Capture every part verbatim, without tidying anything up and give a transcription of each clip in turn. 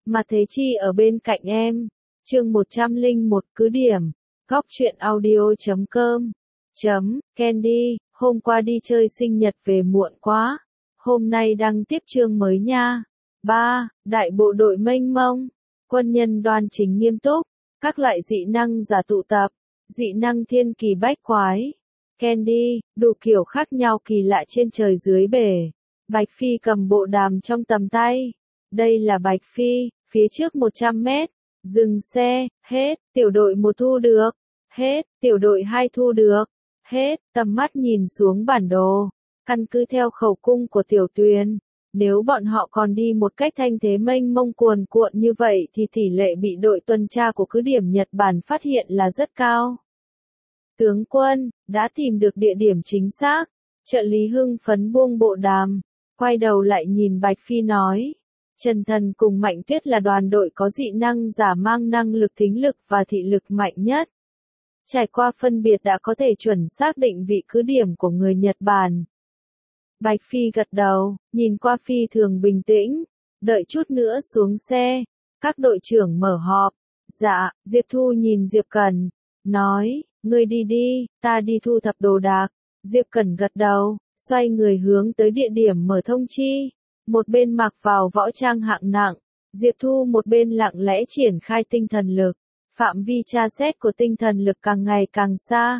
Mà Thế Chi ở bên cạnh em. Chương một trăm lẻ một cứ điểm. Góc truyện audio chấm com. Chấm, Candy, hôm qua đi chơi sinh nhật về muộn quá. Hôm nay đăng tiếp chương mới nha. ba. Đại bộ đội mênh mông. Quân nhân đoan chính nghiêm túc. Các loại dị năng giả tụ tập. Dị năng thiên kỳ bách quái. Candy, đủ kiểu khác nhau kỳ lạ trên trời dưới bể. Bạch Phi cầm bộ đàm trong tầm tay. Đây là Bạch Phi, phía trước một trăm mét. Dừng xe, hết, tiểu đội một thu được. Hết, tiểu đội hai thu được. Hết, tầm mắt nhìn xuống bản đồ. Căn cứ theo khẩu cung của Tiểu Tuyền. Nếu bọn họ còn đi một cách thanh thế mênh mông cuồn cuộn như vậy thì tỷ lệ bị đội tuần tra của cứ điểm Nhật Bản phát hiện là rất cao. Tướng quân, đã tìm được địa điểm chính xác. Trợ lý hưng phấn buông bộ đàm. Quay đầu lại nhìn Bạch Phi nói. Trần Thần cùng Mạnh Tuyết là đoàn đội có dị năng giả mang năng lực thính lực và thị lực mạnh nhất. Trải qua phân biệt đã có thể chuẩn xác định vị cứ điểm của người Nhật Bản. Bạch Phi gật đầu, nhìn qua phi thường bình tĩnh, đợi chút nữa xuống xe, các đội trưởng mở họp. Dạ, Diệp Thu nhìn Diệp Cẩn, nói, ngươi đi đi, ta đi thu thập đồ đạc. Diệp Cẩn gật đầu, xoay người hướng tới địa điểm mở thông chi. Một bên mặc vào võ trang hạng nặng, Diệp Thu một bên lặng lẽ triển khai tinh thần lực. Phạm vi tra xét của tinh thần lực càng ngày càng xa.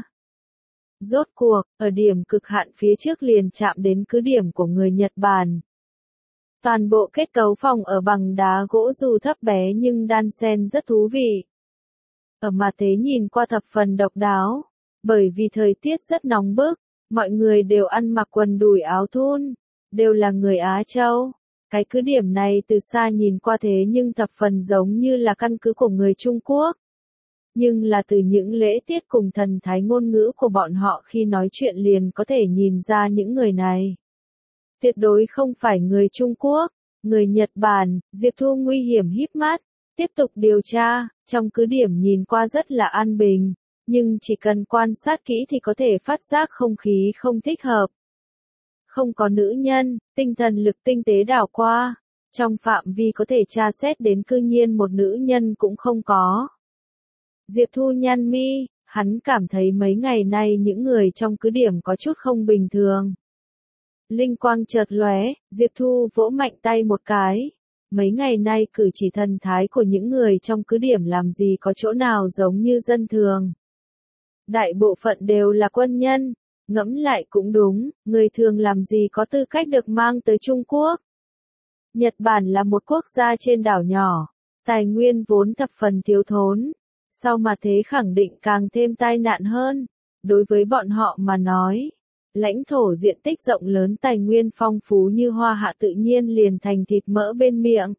Rốt cuộc, ở điểm cực hạn phía trước liền chạm đến cứ điểm của người Nhật Bản. Toàn bộ kết cấu phòng ở bằng đá gỗ dù thấp bé nhưng đan xen rất thú vị. Ở mặt thế nhìn qua thập phần độc đáo, bởi vì thời tiết rất nóng bức, mọi người đều ăn mặc quần đùi áo thun, đều là người Á Châu. Cái cứ điểm này từ xa nhìn qua thế nhưng thập phần giống như là căn cứ của người Trung Quốc. Nhưng là từ những lễ tiết cùng thần thái ngôn ngữ của bọn họ khi nói chuyện liền có thể nhìn ra những người này. Tuyệt đối không phải người Trung Quốc, người Nhật Bản. Diệp Thu nguy hiểm híp mắt, tiếp tục điều tra, trong cứ điểm nhìn qua rất là an bình, nhưng chỉ cần quan sát kỹ thì có thể phát giác không khí không thích hợp. Không có nữ nhân, tinh thần lực tinh tế đảo qua, trong phạm vi có thể tra xét đến cư nhiên một nữ nhân cũng không có. Diệp Thu nhăn mi, hắn cảm thấy mấy ngày nay những người trong cứ điểm có chút không bình thường. Linh quang chợt lóe, Diệp Thu vỗ mạnh tay một cái. Mấy ngày nay cử chỉ thần thái của những người trong cứ điểm làm gì có chỗ nào giống như dân thường. Đại bộ phận đều là quân nhân, ngẫm lại cũng đúng, người thường làm gì có tư cách được mang tới Trung Quốc. Nhật Bản là một quốc gia trên đảo nhỏ, tài nguyên vốn thập phần thiếu thốn. Sau mà thế khẳng định càng thêm tai nạn hơn. Đối với bọn họ mà nói, lãnh thổ diện tích rộng lớn tài nguyên phong phú như Hoa Hạ tự nhiên liền thành thịt mỡ bên miệng.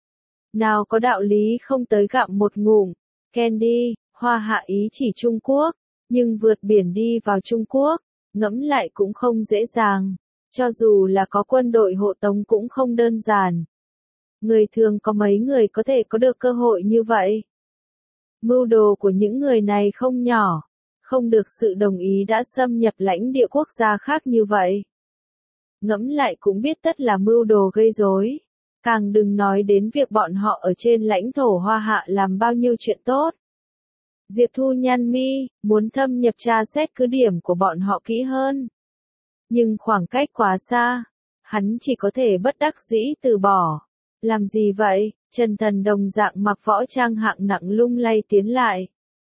Nào có đạo lý không tới gặm một ngụm. Candy, Hoa Hạ ý chỉ Trung Quốc, nhưng vượt biển đi vào Trung Quốc, ngẫm lại cũng không dễ dàng. Cho dù là có quân đội hộ tống cũng không đơn giản. Người thường có mấy người có thể có được cơ hội như vậy. Mưu đồ của những người này không nhỏ, không được sự đồng ý đã xâm nhập lãnh địa quốc gia khác như vậy. Ngẫm lại cũng biết tất là mưu đồ gây rối, càng đừng nói đến việc bọn họ ở trên lãnh thổ Hoa Hạ làm bao nhiêu chuyện tốt. Diệp Thu nhăn mi, muốn thâm nhập tra xét cứ điểm của bọn họ kỹ hơn. Nhưng khoảng cách quá xa, hắn chỉ có thể bất đắc dĩ từ bỏ. Làm gì vậy? Trần Thần đồng dạng mặc võ trang hạng nặng lung lay tiến lại.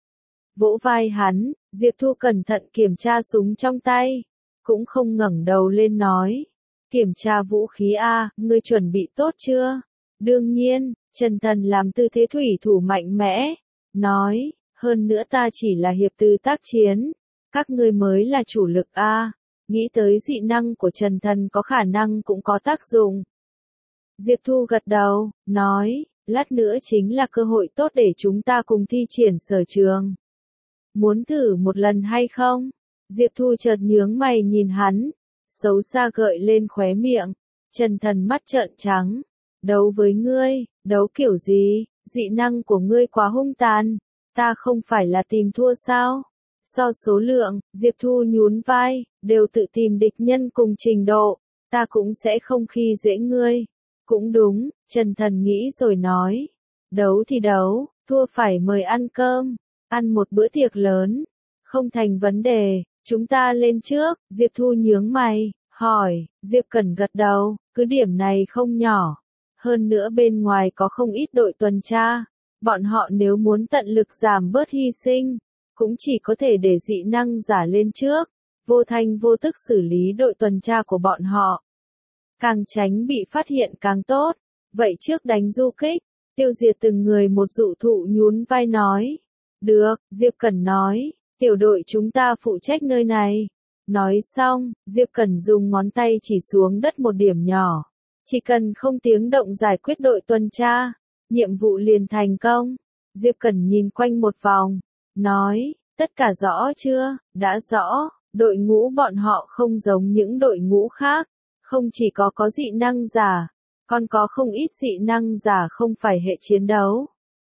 Vỗ vai hắn, Diệp Thu cẩn thận kiểm tra súng trong tay. Cũng không ngẩng đầu lên nói. Kiểm tra vũ khí A, ngươi chuẩn bị tốt chưa? Đương nhiên, Trần Thần làm tư thế thủy thủ mạnh mẽ. Nói, hơn nữa ta chỉ là hiệp tư tác chiến. Các ngươi mới là chủ lực A. Nghĩ tới dị năng của Trần Thần có khả năng cũng có tác dụng. Diệp Thu gật đầu, nói, lát nữa chính là cơ hội tốt để chúng ta cùng thi triển sở trường. Muốn thử một lần hay không? Diệp Thu chợt nhướng mày nhìn hắn, xấu xa gợi lên khóe miệng. Trần Thần mắt trợn trắng. Đấu với ngươi, đấu kiểu gì? Dị năng của ngươi quá hung tàn. Ta không phải là tìm thua sao? So số lượng, Diệp Thu nhún vai, đều tự tìm địch nhân cùng trình độ. Ta cũng sẽ không khi dễ ngươi. Cũng đúng, Trần Thần nghĩ rồi nói. Đấu thì đấu, thua phải mời ăn cơm, ăn một bữa tiệc lớn. Không thành vấn đề, chúng ta lên trước, Diệp Thu nhướng mày, hỏi, Diệp Cẩn gật đầu, cứ điểm này không nhỏ. Hơn nữa bên ngoài có không ít đội tuần tra, bọn họ nếu muốn tận lực giảm bớt hy sinh, cũng chỉ có thể để dị năng giả lên trước, vô thanh vô tức xử lý đội tuần tra của bọn họ. Càng tránh bị phát hiện càng tốt, vậy trước đánh du kích, tiêu diệt từng người một. Dụ Thụ nhún vai nói. Được, Diệp Cẩn nói, tiểu đội chúng ta phụ trách nơi này. Nói xong, Diệp Cẩn dùng ngón tay chỉ xuống đất một điểm nhỏ. Chỉ cần không tiếng động giải quyết đội tuần tra, nhiệm vụ liền thành công. Diệp Cẩn nhìn quanh một vòng, nói, tất cả rõ chưa? Đã rõ, đội ngũ bọn họ không giống những đội ngũ khác, không chỉ có có dị năng giả, còn có không ít dị năng giả không phải hệ chiến đấu.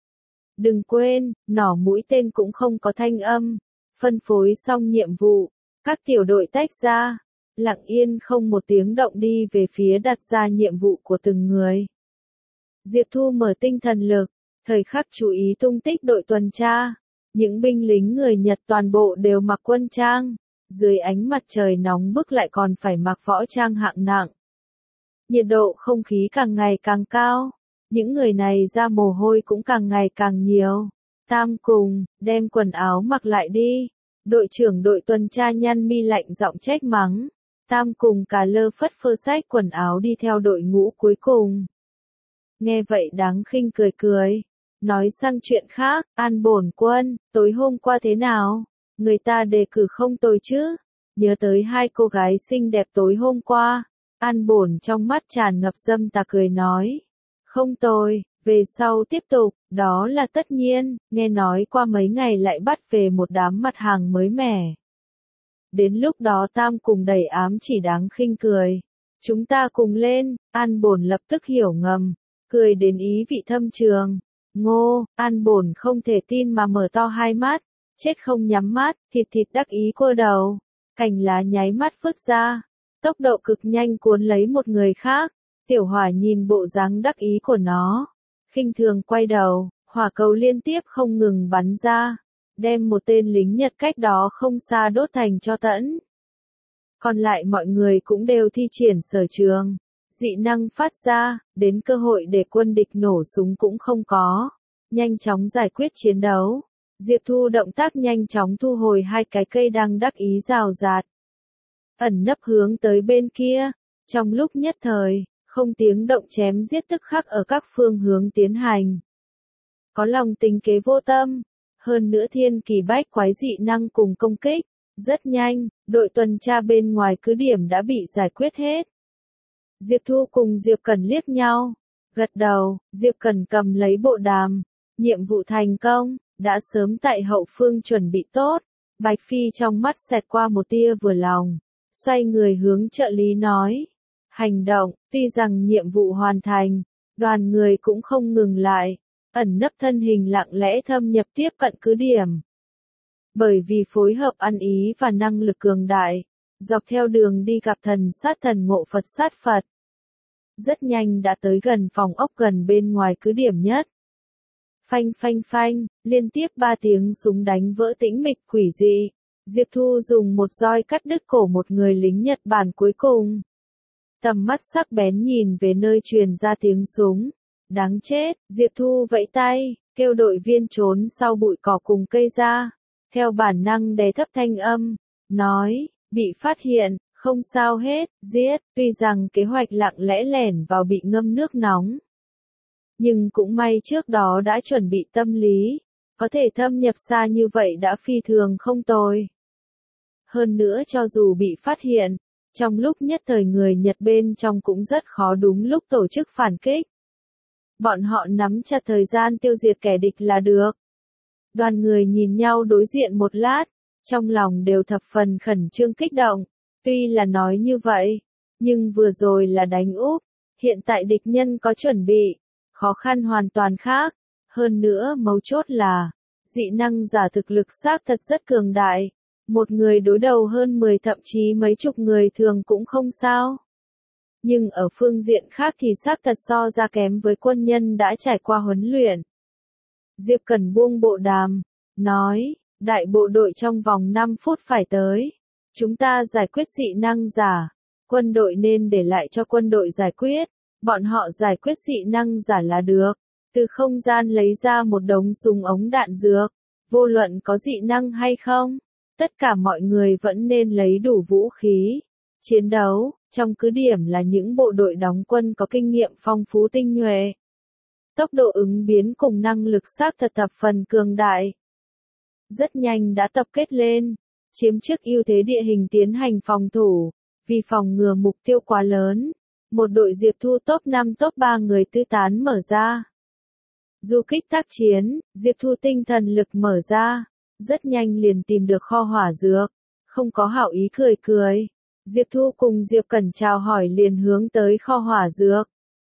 Đừng quên, nỏ mũi tên cũng không có thanh âm. Phân phối xong nhiệm vụ, các tiểu đội tách ra, lặng yên không một tiếng động đi về phía đặt ra nhiệm vụ của từng người. Diệp Thu mở tinh thần lực, thời khắc chú ý tung tích đội tuần tra. Những binh lính người Nhật toàn bộ đều mặc quân trang, dưới ánh mặt trời nóng bức lại còn phải mặc võ trang hạng nặng. Nhiệt độ không khí càng ngày càng cao, những người này ra mồ hôi cũng càng ngày càng nhiều. Tam Cùng, đem quần áo mặc lại đi. Đội trưởng đội tuần tra nhăn mi lạnh giọng trách mắng. Tam Cùng cà lơ phất phơ xách quần áo đi theo đội ngũ cuối cùng. Nghe vậy Đáng Khinh cười cười. Nói sang chuyện khác, An Bổn Quân, tối hôm qua thế nào? Người ta đề cử không tồi chứ? Nhớ tới hai cô gái xinh đẹp tối hôm qua, An Bổn trong mắt tràn ngập dâm tà cười nói. Không tồi, về sau tiếp tục, đó là tất nhiên, nghe nói qua mấy ngày lại bắt về một đám mặt hàng mới mẻ. Đến lúc đó Tam Cùng đầy ám chỉ Đáng Khinh cười. Chúng ta cùng lên, An Bổn lập tức hiểu ngầm, cười đến ý vị thâm trường. Ngô, An Bổn không thể tin mà mở to hai mắt, chết không nhắm mắt, thịt thịt đắc ý quơ đầu, cành lá nháy mắt phứt ra, tốc độ cực nhanh cuốn lấy một người khác. Tiểu Hỏa nhìn bộ dáng đắc ý của nó, khinh thường quay đầu, hỏa cầu liên tiếp không ngừng bắn ra, đem một tên lính Nhật cách đó không xa đốt thành tro tẫn. Còn lại mọi người cũng đều thi triển sở trường, dị năng phát ra, đến cơ hội để quân địch nổ súng cũng không có, nhanh chóng giải quyết chiến đấu. Diệp Thu động tác nhanh chóng thu hồi hai cái cây đang đắc ý rào rạt, ẩn nấp hướng tới bên kia, trong lúc nhất thời, không tiếng động chém giết tức khắc ở các phương hướng tiến hành. Có lòng tính kế vô tâm, hơn nữa thiên kỳ bách quái dị năng cùng công kích, rất nhanh, đội tuần tra bên ngoài cứ điểm đã bị giải quyết hết. Diệp Thu cùng Diệp Cẩn liếc nhau, gật đầu, Diệp Cẩn cầm lấy bộ đàm, nhiệm vụ thành công, đã sớm tại hậu phương chuẩn bị tốt. Bạch Phi trong mắt xẹt qua một tia vừa lòng, xoay người hướng trợ lý nói. Hành động, tuy rằng nhiệm vụ hoàn thành, đoàn người cũng không ngừng lại, ẩn nấp thân hình lặng lẽ thâm nhập tiếp cận cứ điểm. Bởi vì phối hợp ăn ý và năng lực cường đại, dọc theo đường đi gặp thần sát thần ngộ Phật sát Phật. Rất nhanh đã tới gần phòng ốc gần bên ngoài cứ điểm nhất. Phanh phanh phanh, liên tiếp ba tiếng súng đánh vỡ tĩnh mịch quỷ dị. Diệp Thu dùng một roi cắt đứt cổ một người lính Nhật Bản cuối cùng. Tầm mắt sắc bén nhìn về nơi truyền ra tiếng súng. Đáng chết, Diệp Thu vẫy tay, kêu đội viên trốn sau bụi cỏ cùng cây ra. Theo bản năng đè thấp thanh âm, nói, bị phát hiện, không sao hết, giết, tuy rằng kế hoạch lặng lẽ lẻn vào bị ngâm nước nóng. Nhưng cũng may trước đó đã chuẩn bị tâm lý, có thể thâm nhập xa như vậy đã phi thường không tồi. Hơn nữa cho dù bị phát hiện, trong lúc nhất thời người Nhật bên trong cũng rất khó đúng lúc tổ chức phản kích. Bọn họ nắm chặt thời gian tiêu diệt kẻ địch là được. Đoàn người nhìn nhau đối diện một lát, trong lòng đều thập phần khẩn trương kích động. Tuy là nói như vậy, nhưng vừa rồi là đánh úp, hiện tại địch nhân có chuẩn bị, khó khăn hoàn toàn khác. Hơn nữa mấu chốt là, dị năng giả thực lực xác thật rất cường đại. Một người đối đầu hơn mười thậm chí mấy chục người thường cũng không sao. nhưng ở phương diện khác thì xác thật so ra kém với quân nhân đã trải qua huấn luyện. Diệp Cẩn buông bộ đàm, nói, đại bộ đội trong vòng năm phút phải tới. Chúng ta giải quyết dị năng giả. Quân đội nên để lại cho quân đội giải quyết. Bọn họ giải quyết dị năng giả là được. Từ không gian lấy ra một đống súng ống đạn dược. Vô luận có dị năng hay không, tất cả mọi người vẫn nên lấy đủ vũ khí. Chiến đấu, trong cứ điểm là những bộ đội đóng quân có kinh nghiệm phong phú tinh nhuệ. Tốc độ ứng biến cùng năng lực xác thật thập phần cường đại. Rất nhanh đã tập kết lên, chiếm trước ưu thế địa hình tiến hành phòng thủ, vì phòng ngừa mục tiêu quá lớn. Một đội Diệp Thu top năm top ba người tứ tán mở ra. Du kích tác chiến, Diệp Thu tinh thần lực mở ra, rất nhanh liền tìm được kho hỏa dược, không có hảo ý cười cười. Diệp Thu cùng Diệp Cẩn chào hỏi liền hướng tới kho hỏa dược.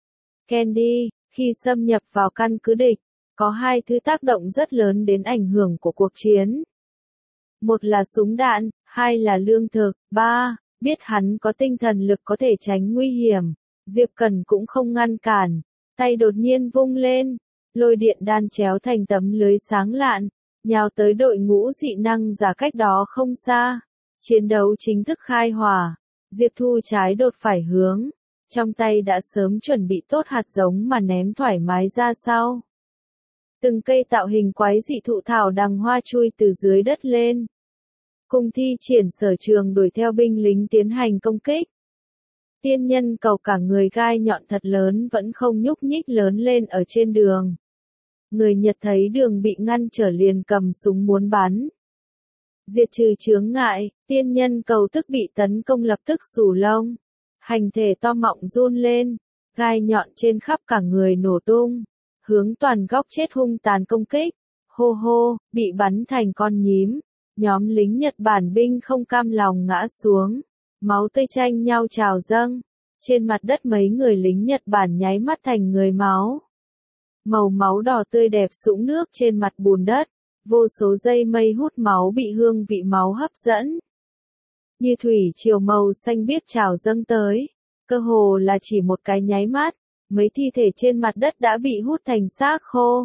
Candy, khi xâm nhập vào căn cứ địch, có hai thứ tác động rất lớn đến ảnh hưởng của cuộc chiến. Một là súng đạn, hai là lương thực, ba, biết hắn có tinh thần lực có thể tránh nguy hiểm. Diệp Cẩn cũng không ngăn cản, tay đột nhiên vung lên, lôi điện đan chéo thành tấm lưới sáng lạn, nhào tới đội ngũ dị năng giả cách đó không xa. Chiến đấu chính thức khai hỏa, Diệp Thu trái đột phải hướng, trong tay đã sớm chuẩn bị tốt hạt giống mà ném thoải mái ra sau. Từng cây tạo hình quái dị thụ thảo đằng hoa chui từ dưới đất lên. Cùng thi triển sở trường đuổi theo binh lính tiến hành công kích. Tiên nhân cầu cả người gai nhọn thật lớn vẫn không nhúc nhích lớn lên ở trên đường. Người Nhật thấy đường bị ngăn trở liền cầm súng muốn bắn. Diệt trừ chướng ngại, tiên nhân cầu tức bị tấn công lập tức xù lông. Hành thể to mọng run lên, gai nhọn trên khắp cả người nổ tung. Hướng toàn góc chết hung tàn công kích. Hô hô, bị bắn thành con nhím. Nhóm lính Nhật Bản binh không cam lòng ngã xuống. Máu tươi tranh nhau trào dâng. Trên mặt đất mấy người lính Nhật Bản nháy mắt thành người máu. Màu máu đỏ tươi đẹp sũng nước trên mặt bùn đất. Vô số dây mây hút máu bị hương vị máu hấp dẫn. Như thủy triều màu xanh biếc trào dâng tới. Cơ hồ là chỉ một cái nháy mắt. Mấy thi thể trên mặt đất đã bị hút thành xác khô.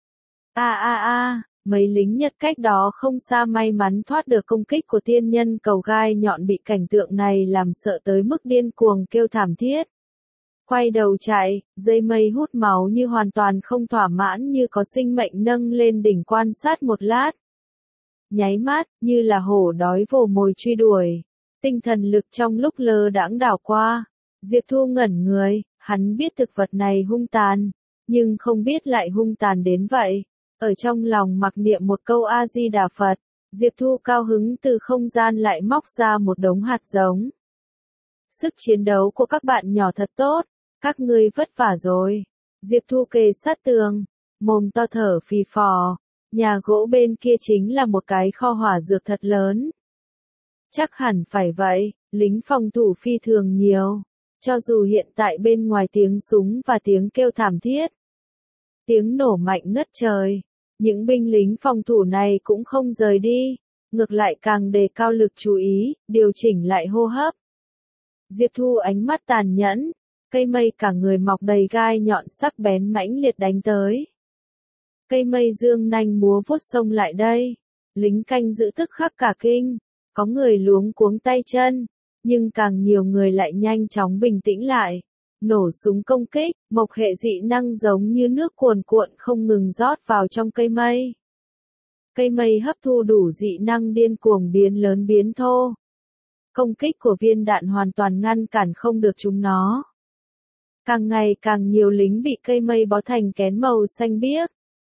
A a a, mấy lính Nhật cách đó không xa may mắn thoát được công kích của tiên nhân cầu gai nhọn bị cảnh tượng này làm sợ tới mức điên cuồng kêu thảm thiết. Quay đầu chạy, dây mây hút máu như hoàn toàn không thỏa mãn như có sinh mệnh nâng lên đỉnh quan sát một lát. Nháy mắt, như là hổ đói vồ mồi truy đuổi. Tinh thần lực trong lúc lơ đãng đảo qua. Diệp Thu ngẩn người, hắn biết thực vật này hung tàn, nhưng không biết lại hung tàn đến vậy. Ở trong lòng mặc niệm một câu A-di-đà Phật, Diệp Thu cao hứng từ không gian lại móc ra một đống hạt giống. Sức chiến đấu của các bạn nhỏ thật tốt, các ngươi vất vả rồi. Diệp Thu kề sát tường, mồm to thở phì phò, nhà gỗ bên kia chính là một cái kho hỏa dược thật lớn. Chắc hẳn phải vậy, lính phòng thủ phi thường nhiều. Cho dù hiện tại bên ngoài tiếng súng và tiếng kêu thảm thiết, tiếng nổ mạnh ngất trời, những binh lính phòng thủ này cũng không rời đi, ngược lại càng đề cao lực chú ý, điều chỉnh lại hô hấp. Diệp Thu ánh mắt tàn nhẫn, cây mây cả người mọc đầy gai nhọn sắc bén mãnh liệt đánh tới. Cây mây dương nanh múa vuốt xông lại đây, lính canh giữ tức khắc cả kinh, có người luống cuống tay chân. Nhưng càng nhiều người lại nhanh chóng bình tĩnh lại, nổ súng công kích, mộc hệ dị năng giống như nước cuồn cuộn không ngừng rót vào trong cây mây. Cây mây hấp thu đủ dị năng điên cuồng biến lớn biến thô. Công kích của viên đạn hoàn toàn ngăn cản không được chúng nó. Càng ngày càng nhiều lính bị cây mây bó thành kén màu xanh biếc.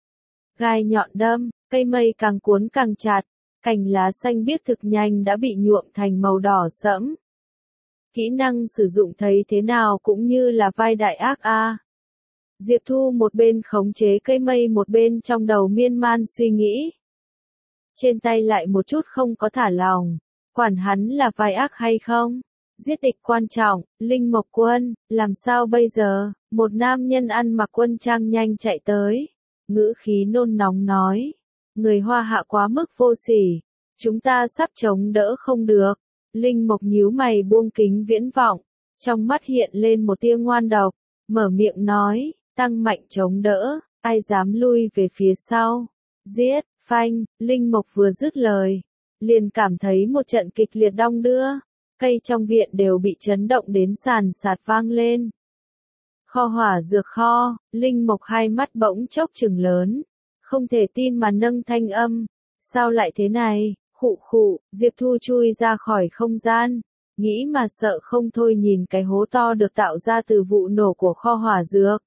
Gai nhọn đâm, cây mây càng cuốn càng chặt, cành lá xanh biếc thực nhanh đã bị nhuộm thành màu đỏ sẫm. Kỹ năng sử dụng thấy thế nào cũng như là vai đại ác a. Diệp Thu một bên khống chế cây mây một bên trong đầu miên man suy nghĩ. Trên tay lại một chút không có thả lòng, quản hắn là vai ác hay không. Giết địch quan trọng, Linh Mộc Quân, làm sao bây giờ? Một nam nhân ăn mặc quân trang nhanh chạy tới, ngữ khí nôn nóng nói. Người Hoa Hạ quá mức vô sỉ, chúng ta sắp chống đỡ không được. Linh Mộc nhíu mày buông kính viễn vọng, Trong mắt hiện lên một tia ngoan độc, mở miệng nói, tăng mạnh chống đỡ, ai dám lui về phía sau. Giết, phanh, Linh Mộc vừa dứt lời, liền cảm thấy một trận kịch liệt đong đưa, cây trong viện đều bị chấn động đến sàn sạt vang lên. Kho hỏa dược kho, Linh Mộc hai mắt bỗng chốc trừng lớn, không thể tin mà nâng thanh âm, sao lại thế này, khụ khụ, Diệp Thu chui ra khỏi không gian, nghĩ mà sợ không thôi nhìn cái hố to được tạo ra từ vụ nổ của kho hỏa dược.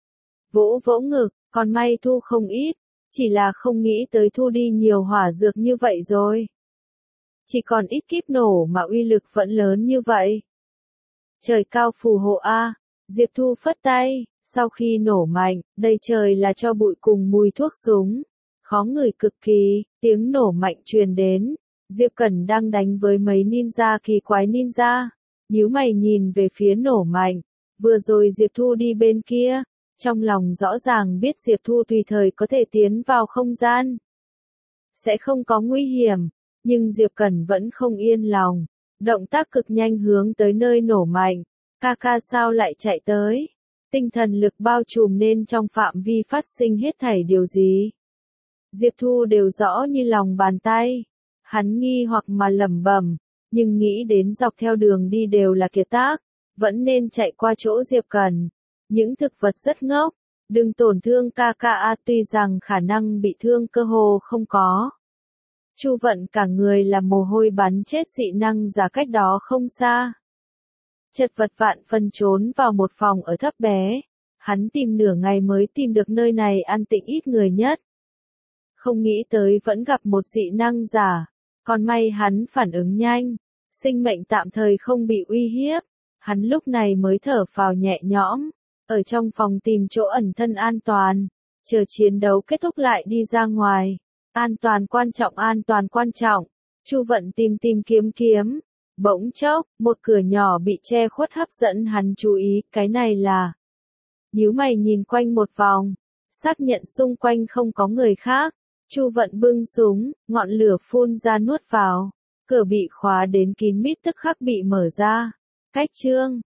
Vỗ vỗ ngực, còn may thu không ít, chỉ là không nghĩ tới thu đi nhiều hỏa dược như vậy rồi. Chỉ còn ít kíp nổ mà uy lực vẫn lớn như vậy. Trời cao phù hộ a, Diệp Thu phất tay, sau khi nổ mạnh, đầy trời là tro bụi cùng mùi thuốc súng. Khó ngửi cực kỳ, tiếng nổ mạnh truyền đến. Diệp Cẩn đang đánh với mấy ninja kỳ quái ninja. Nhíu mày nhìn về phía nổ mạnh. Vừa rồi Diệp Thu đi bên kia. Trong lòng rõ ràng biết Diệp Thu tùy thời có thể tiến vào không gian. Sẽ không có nguy hiểm. Nhưng Diệp Cẩn vẫn không yên lòng. Động tác cực nhanh hướng tới nơi nổ mạnh. Ca ca sao lại chạy tới? Tinh thần lực bao trùm nên trong phạm vi phát sinh hết thảy điều gì? Diệp Thu đều rõ như lòng bàn tay. Hắn nghi hoặc mà lẩm bẩm, nhưng nghĩ đến dọc theo đường đi đều là kiệt tác, vẫn nên chạy qua chỗ Diệp Cẩn. Những thực vật rất ngốc, đừng tổn thương ca ca a, tuy rằng khả năng bị thương cơ hồ không có. Chu Vận cả người là mồ hôi bắn chết dị năng giả cách đó không xa. Chật vật vạn phân trốn vào một phòng ở thấp bé. Hắn tìm nửa ngày mới tìm được nơi này an tĩnh ít người nhất. Không nghĩ tới vẫn gặp một dị năng giả. Còn may hắn phản ứng nhanh. Sinh mệnh tạm thời không bị uy hiếp. Hắn lúc này mới thở phào nhẹ nhõm. Ở trong phòng tìm chỗ ẩn thân an toàn. Chờ chiến đấu kết thúc lại đi ra ngoài. An toàn quan trọng, an toàn quan trọng. Chu Vận tìm tìm kiếm kiếm. Bỗng chốc, một cửa nhỏ bị che khuất hấp dẫn hắn chú ý, cái này là. Nhíu mày nhìn quanh một vòng, xác nhận xung quanh không có người khác. Chu Vận bưng súng, ngọn lửa phun ra nuốt vào. Cửa bị khóa đến kín mít tức khắc bị mở ra. Cách chương,